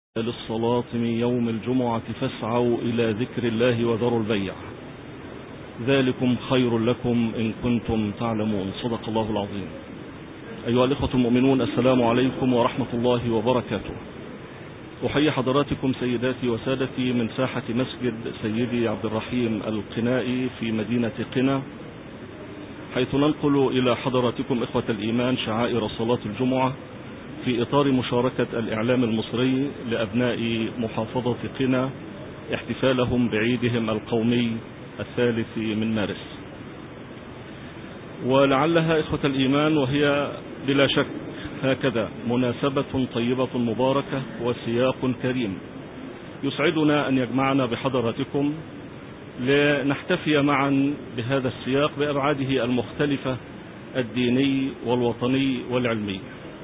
للصلاة من يوم الجمعة فاسعوا إلى ذكر الله وذروا البيع، ذلكم خير لكم إن كنتم تعلمون. صدق الله العظيم. أيها الإخوة المؤمنون، السلام عليكم ورحمة الله وبركاته. أحيي حضراتكم سيداتي وسادتي من ساحة مسجد سيدي عبد الرحيم القنائي في مدينة قنا، حيث ننقل إلى حضراتكم إخوة الإيمان شعائر صلاة الجمعة في إطار مشاركة الإعلام المصري لأبناء محافظة قنا احتفالهم بعيدهم القومي 3 من مارس. ولعلها إخوة الإيمان وهي بلا شك هكذا مناسبة طيبة مباركة وسياق كريم يسعدنا أن يجمعنا بحضراتكم لنحتفي معا بهذا السياق بأبعاده المختلفة الديني والوطني والعلمي.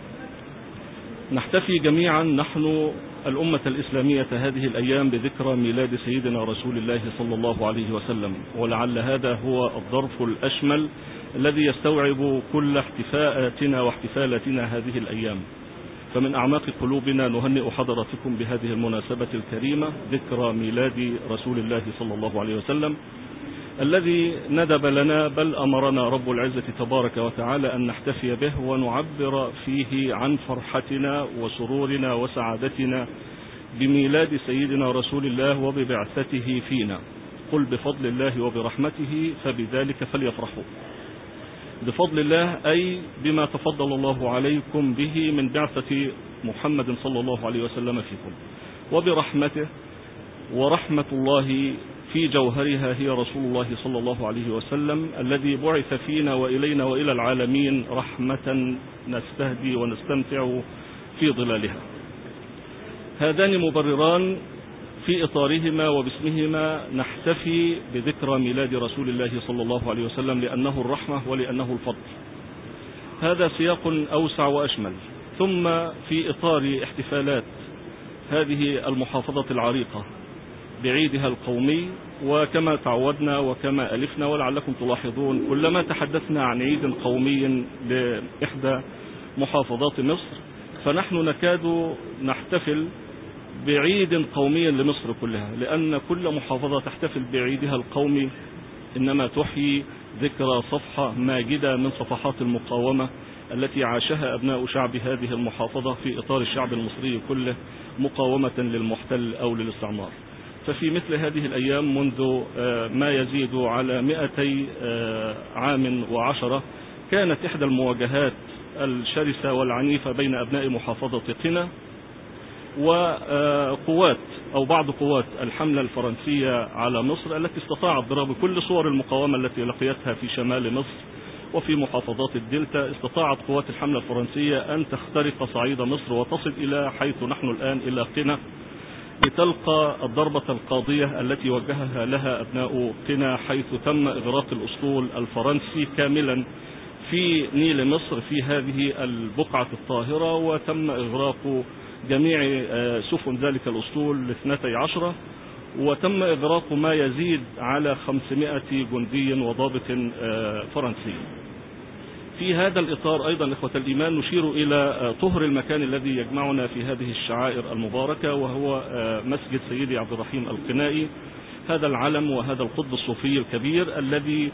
نحتفي جميعا نحن الأمة الإسلامية هذه الأيام بذكرى ميلاد سيدنا رسول الله صلى الله عليه وسلم، ولعل هذا هو الظرف الأشمل الذي يستوعب كل احتفاءاتنا واحتفالاتنا هذه الأيام. فمن أعماق قلوبنا نهنئ حضراتكم بهذه المناسبة الكريمة، ذكرى ميلاد رسول الله صلى الله عليه وسلم الذي ندب لنا بل أمرنا رب العزة تبارك وتعالى أن نحتفي به ونعبر فيه عن فرحتنا وسرورنا وسعادتنا بميلاد سيدنا رسول الله وببعثته فينا. قل بفضل الله وبرحمته فبذلك فليفرحوا. بفضل الله أي بما تفضل الله عليكم به من بعثة محمد صلى الله عليه وسلم فيكم، وبرحمته، ورحمة الله في جوهرها هي رسول الله صلى الله عليه وسلم الذي بعث فينا وإلينا وإلى العالمين رحمة نستهدي ونستمتع في ظلالها. هذان مبرران في إطارهما وباسمهما نحتفي بذكرى ميلاد رسول الله صلى الله عليه وسلم، لأنه الرحمة ولأنه الفضل. هذا سياق أوسع وأشمل. ثم في إطار احتفالات هذه المحافظة العريقة بعيدها القومي، وكما تعودنا وكما ألفنا ولعلكم تلاحظون كلما تحدثنا عن عيد قومي لإحدى محافظات مصر فنحن نكاد نحتفل بعيد قومي لمصر كلها، لأن كل محافظة تحتفل بعيدها القومي إنما تحيي ذكرى صفحة ماجدة من صفحات المقاومة التي عاشها أبناء شعب هذه المحافظة في إطار الشعب المصري كله مقاومة للمحتل أو للاستعمار. ففي مثل هذه الأيام منذ ما يزيد على 200 عام و10 كانت إحدى المواجهات الشرسة والعنيفة بين أبناء محافظة قنا وقوات أو بعض قوات الحملة الفرنسية على مصر، التي استطاعت ضرب كل صور المقاومة التي لقيتها في شمال مصر وفي محافظات الدلتا. استطاعت قوات الحملة الفرنسية أن تخترق صعيد مصر وتصل إلى حيث نحن الآن إلى قنا، لتلقى الضربة القاضية التي وجهها لها أبناء قنا، حيث تم إغراق الأسطول الفرنسي كاملا في نيل مصر في هذه البقعة الطاهرة، وتم إغراق جميع سفن ذلك الأسطول 12، وتم إغراق ما يزيد على 500 جندي وضابط فرنسي. في هذا الإطار أيضا إخوة الإيمان نشير إلى طهر المكان الذي يجمعنا في هذه الشعائر المباركة، وهو مسجد سيدي عبد الرحيم القنائي، هذا العلم وهذا القطب الصوفي الكبير الذي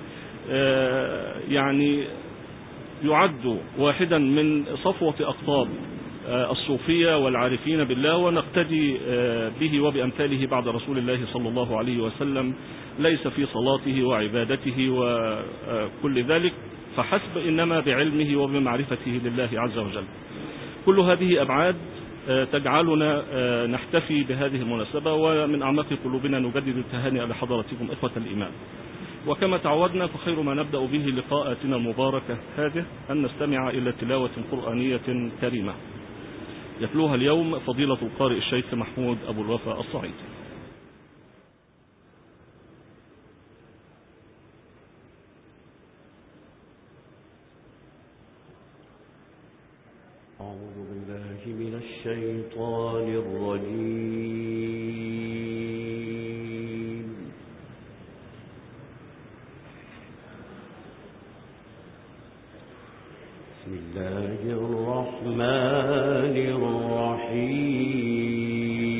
يعني يعد واحدا من صفوة أقطاب الصوفية والعارفين بالله، ونقتدي به وبأمثاله بعد رسول الله صلى الله عليه وسلم، ليس في صلاته وعبادته وكل ذلك فحسب، إنما بعلمه وبمعرفته لله عز وجل. كل هذه أبعاد تجعلنا نحتفي بهذه المناسبة، ومن أعماق قلوبنا نجدد التهاني لحضراتكم إخوة الإيمان. وكما تعودنا فخير ما نبدأ به لقاءاتنا المباركة هذه أن نستمع إلى تلاوة قرآنية كريمة يتلوها اليوم فضيلة القارئ الشيخ محمود أبو الوفا الصعيدي. أعوذ بالله من الشيطان الرجيم. بسم الله الرحمن الرحيم.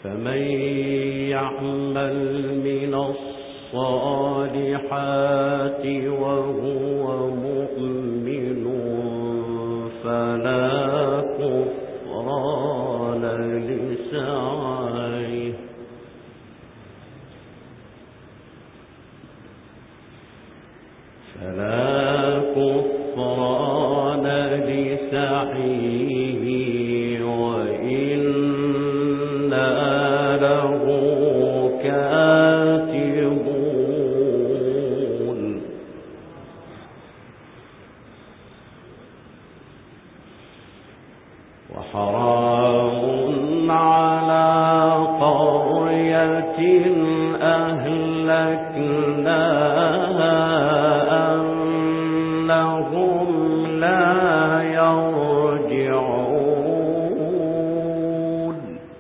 فمن يعمل من الصالحات وهو مؤمن فلا كفران لسعيه وإنا له كاتبون وحرام على قرية أهلكناها أنهم لا يرجعون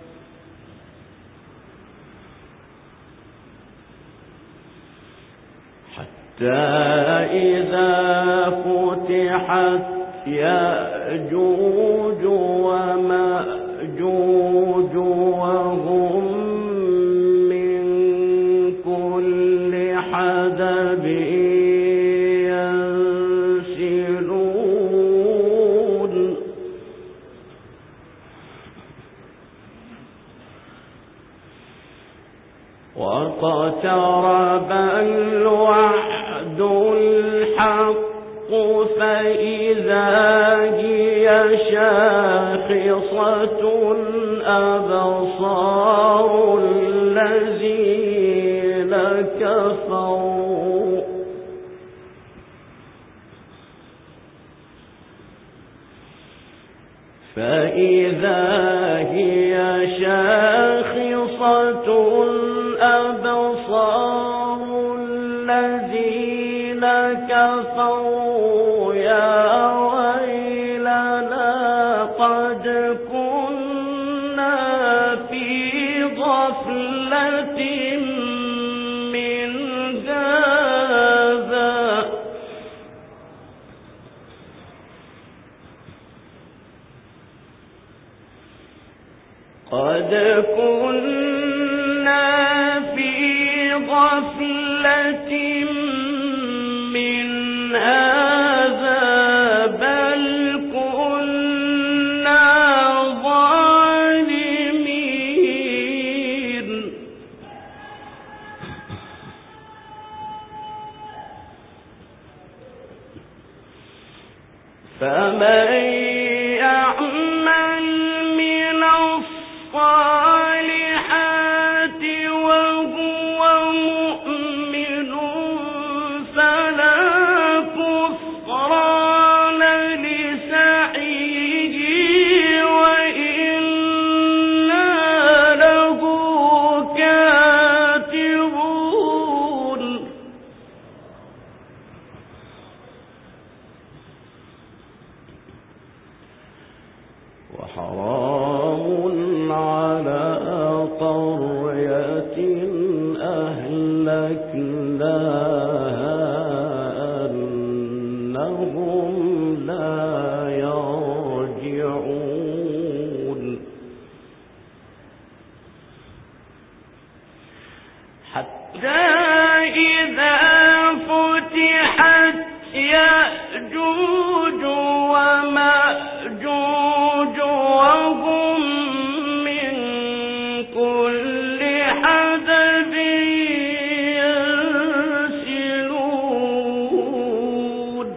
حتى إذا فتحت يأجوج ومأجوج وهم من كل حدب ينسلون واقترب الوعد الحق فإذا هي شاخصة أبصار الذين كفروا فإذا هي شاخصة أبصار الذين كفروا يا ويلنا قد كنا في غفلة من هذا قد كنا في غفلة من هذا بل كنا ظالمين فمن يعمل من الصالحات وهو مؤمن فلا كفران لسعيه وإنا له كاتبون وحرام على قرية أهلكناها أنهم لا يرجعون حتى إذا فتحت يأجوج ومأجوج وهم من كل حدب ينسلون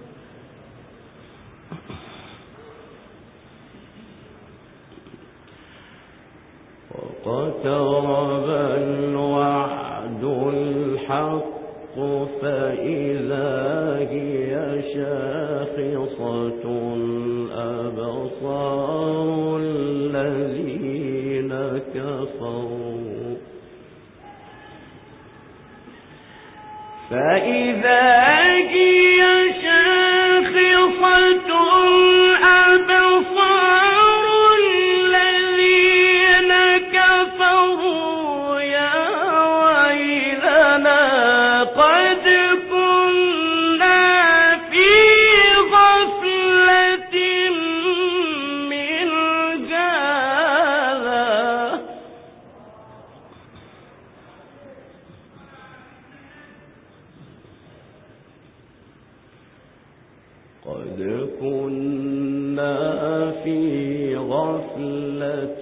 واقترب الوعد الحق فإذا هي شاخصة أبصار الذين كفروا فإذا هي شاخصة أبصار الذين كفروا يا ويلنا قد كنا في غفلة من هذا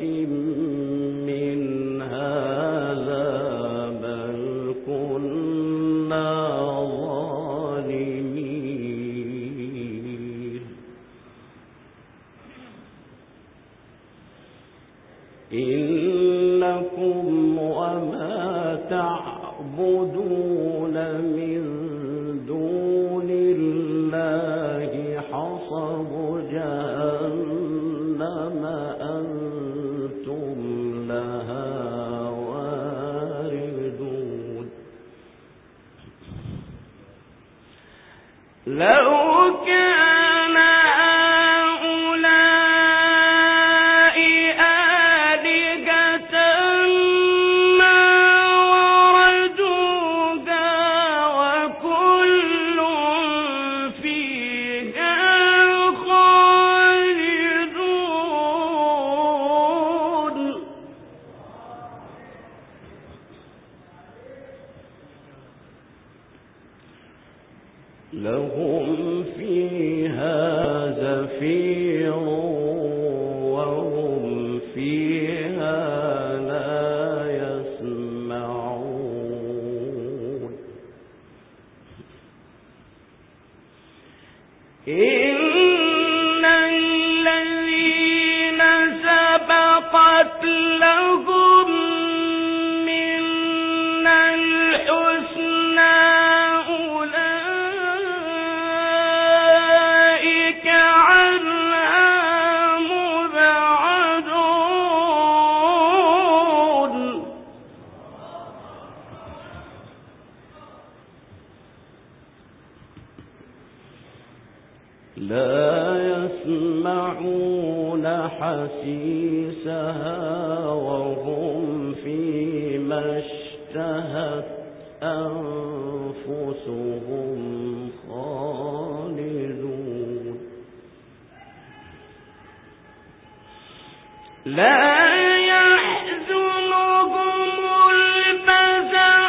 من هذا بل كنا ظالمين إنكم وما تعبدون من دون الله حصب جهنم أنتم لها واردون لو كان هؤلاء آلهة ما وردوها وكل فيها خالدون لهم فيها زفير وهم فيها لا يسمعون إن الذين سبقت لهم منا الحسنى أولئك عنها مبعدون لا يسمعون حسيسها وهم فيما اشتهت أنفسهم خالدون لا يحزنهم الفزع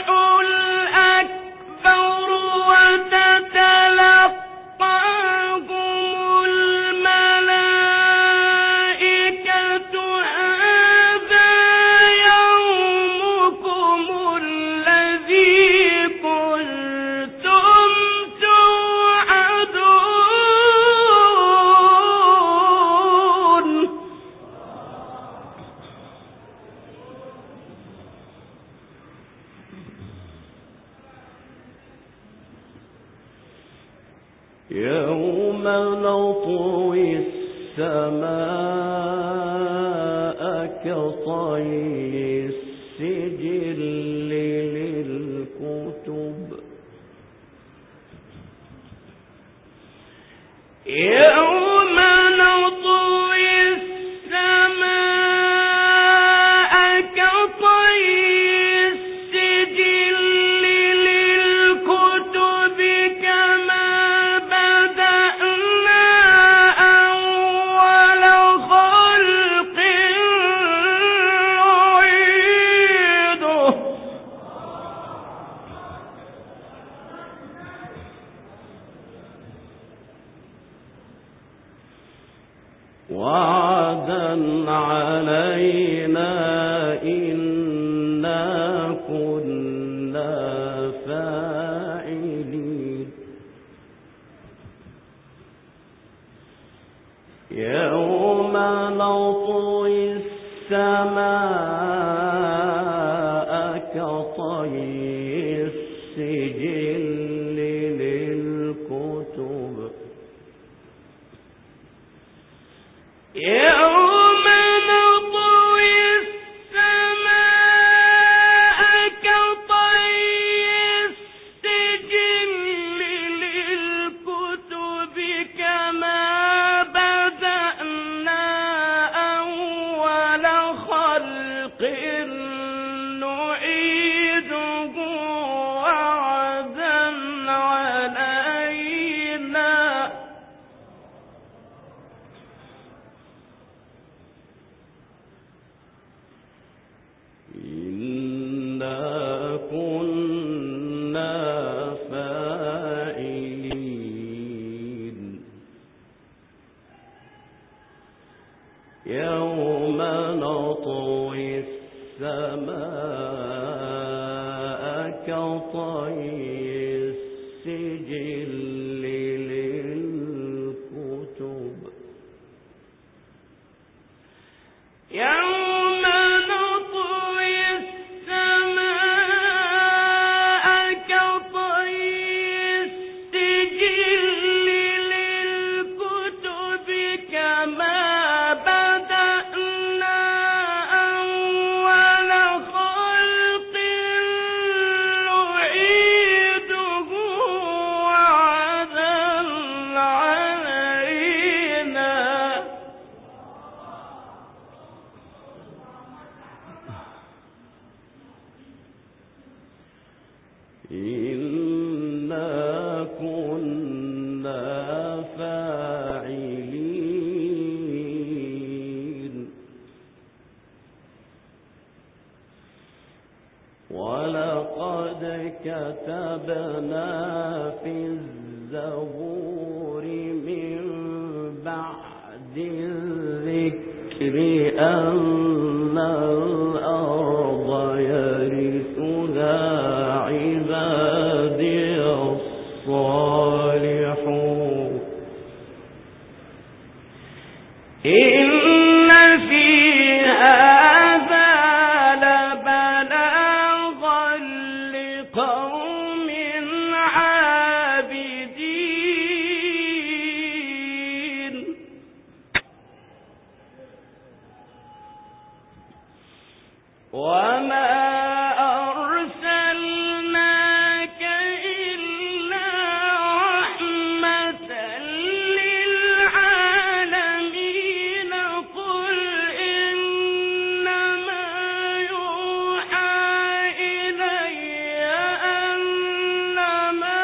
الأكبر وتتلقاهم الملائكة هذا يومكم الذي كنتم توعدون يوم نطوي السماء كطي السجل للكتب يوم نطوي السماء كطي السجل للكتب كما بدأنا أول خلق نعيده وعدا علينا إنا كنا فاعلين يوم نطوي السماء كطي السجل للكتب يوم نطوي السماء كطي السجل للكتب كما بدأنا أول خلق نعيده وعدا علينا إنا كنا فاعلين يوم نطوي نطوي السماء كطي السجل للكتب يوم نطوي السماء كطي السجل للكتب كما بدأنا أول خلق نعيده وعدا علينا إنا كنا فاعلين ولقد كتبنا في الزبور من بعد الذكر أن الأرض يرثها عبادي الصالحون إن في هذا لبلاغا لقوم عابدين وما أرسلناك إلا رحمة للعالمين قل إنما يوحى إلي أنما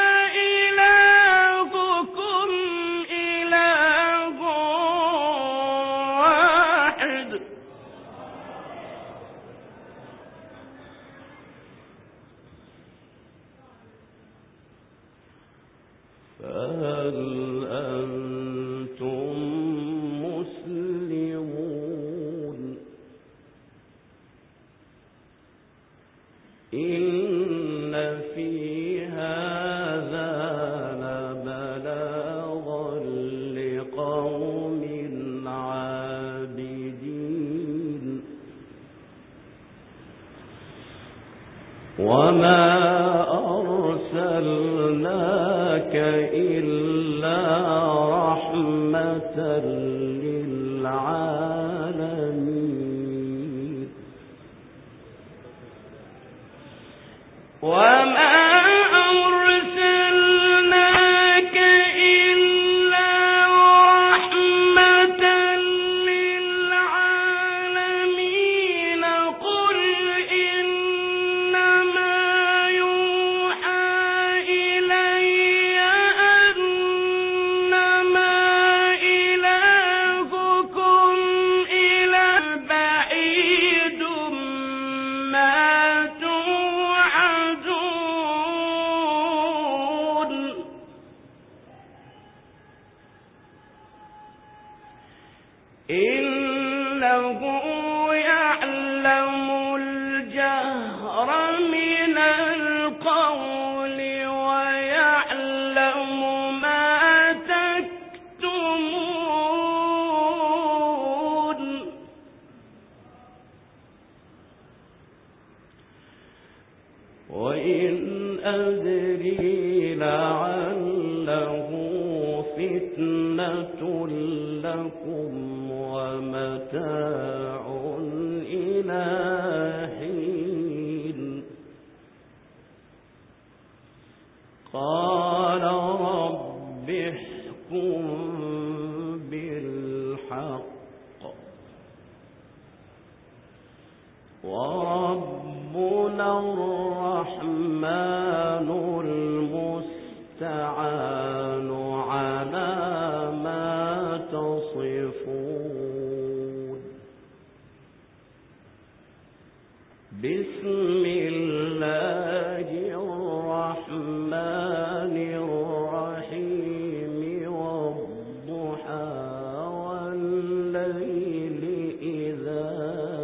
إلهكم إله واحد فهل أنتم مسلمون إن في هذا لبلاغا لقوم عابدين وما أرسلناك إلا رحمة للعالمين وما أرسلناك إلا رحمة للعالمين قل إنما يوحى إلي أنما إلهكم إله بعيد ما توعدون إنه يعلم الجهر من القول ويعلم ما تكتمون وإن أدري لعله فتنة لكم ومتاع إلى حين قال رب احكم بالحق وربنا الرحمن المستعان على ما تصفون بسم الله الرحمن الرحيم والضحى والليل إذا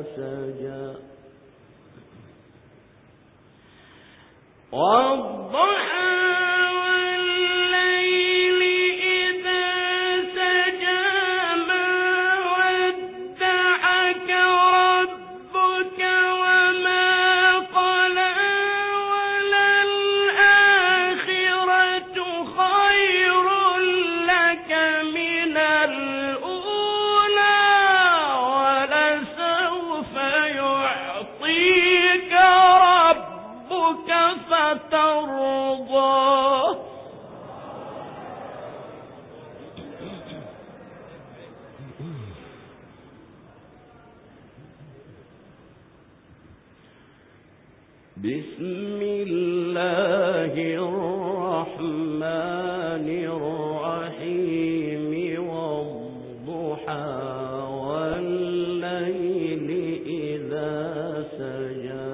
بسم الله الرحمن الرحيم والضحى والليل إذا سجى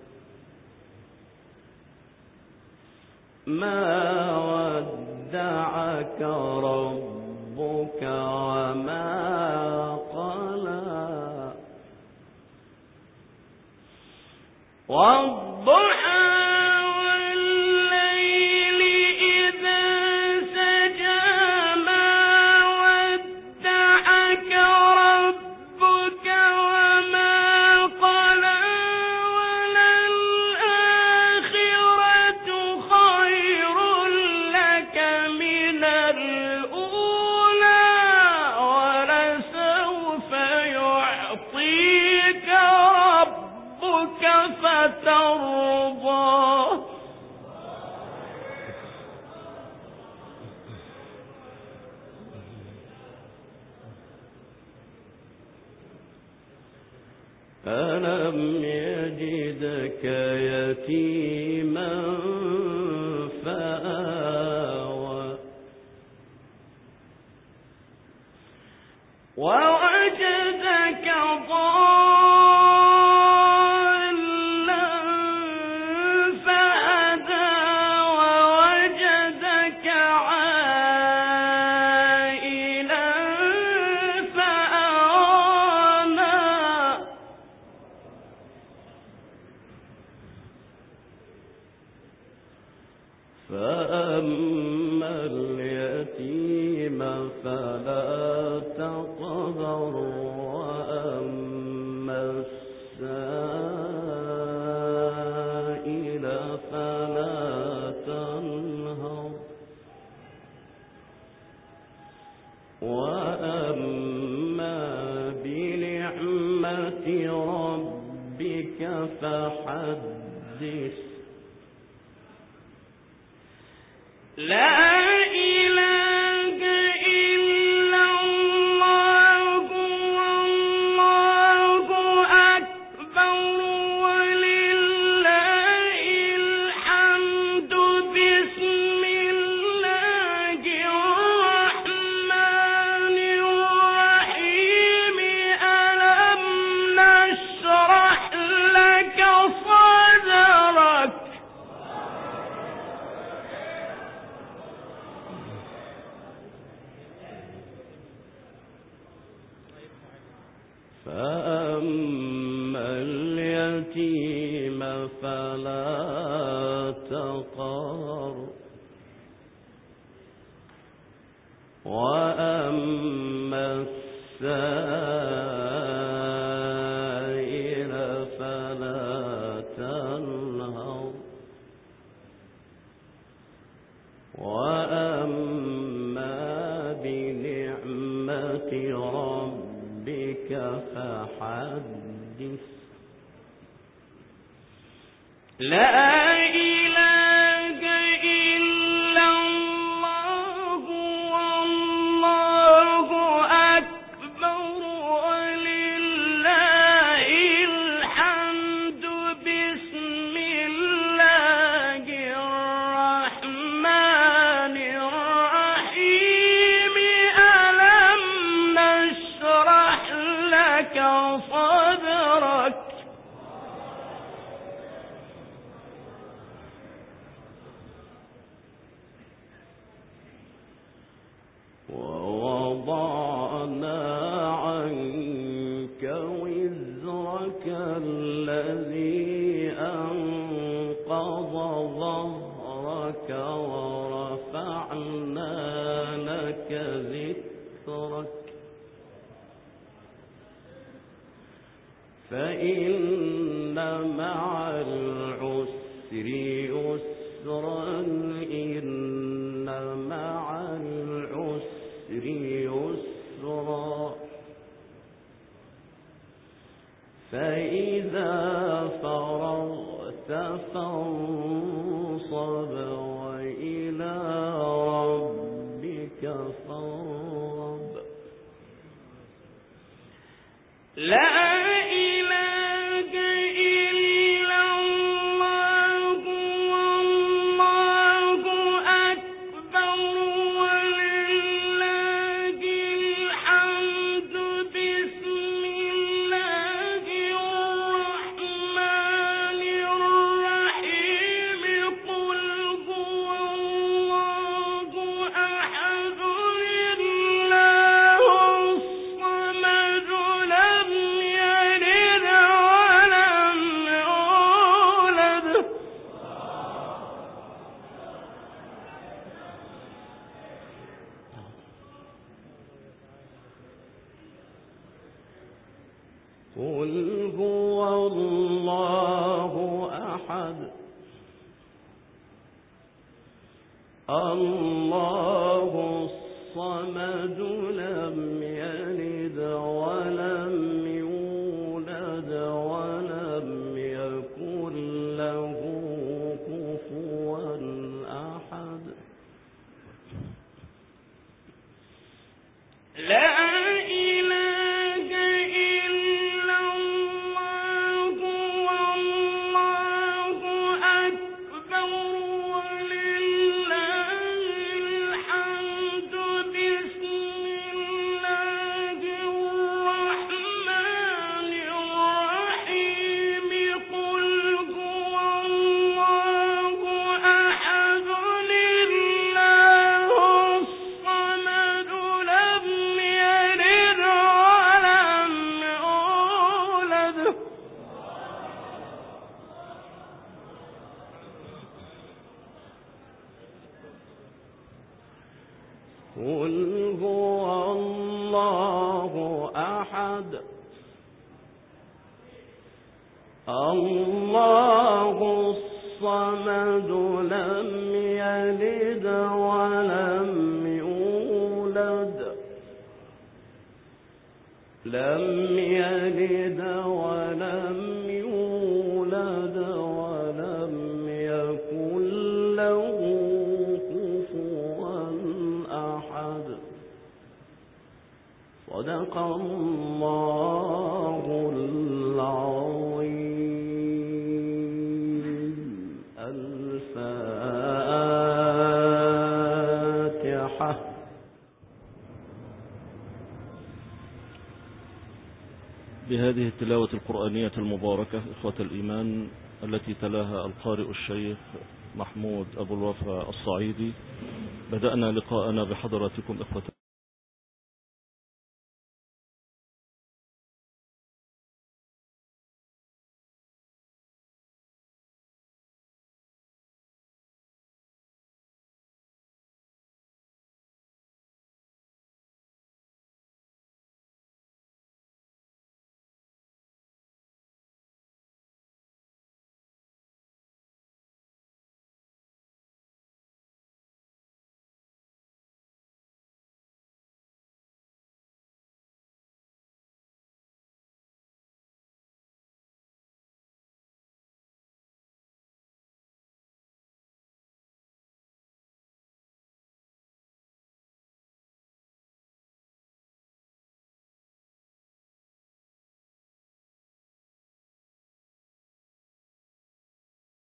ما ودعك ربك وما قلى والضحى والليل إذا سجى ما ودعك ربك وما قلى وللآخرة خير لك من الأولى ولسوف يعطيك ربك فترضى ألم يجدك يتيما فآوى ووجدك ضالا فهدى ووجدك عائلا فأغنى فأما اليتيم فلا تقهر وأما السائل فلا تنهر وأما بنعمة ربك فحدث لا إله إلا الله والله أكبر ولله الحمد بسم الله الرحمن الرحيم ألم نشرح لك صدرك فأما اليتيم فلا تقهر وأما السائل فلا تنهر وأما بنعمة ربك فحدث لا إله إلا الله والله أكبر ولله الحمد بسم الله الرحمن الرحيم ألم نشرح لك صدرك ووضعنا عنك وزرك الذي أنقض ظهرك ورفعنا لك ذكرك فإن مع العسر يسرا إن مع العسر يسرا فإذا فرغت فانصب وإلى ربك فارغب لا إله إلا الله الله الصمد لم يلد ولم يولد ولم يكن له كفوا أحد. لا إله إلا الله والله أكبر ولله الحمد. بسم الله الرحمن الرحيم. قل هو الله أحد الله الصمد لم يلد ولم يولد. قل هو الله أحد الله الصمد لم يلد ولم يولد ولم يولد ولم يكن له كفوا أحد. صدق الله العظيم. الفاتحة. بهذه التلاوة القرآنية المباركة إخوة الإيمان التي تلاها القارئ الشيخ محمود أبو الوفا الصعيدي، بدأنا لقاءنا بحضراتكم إخوة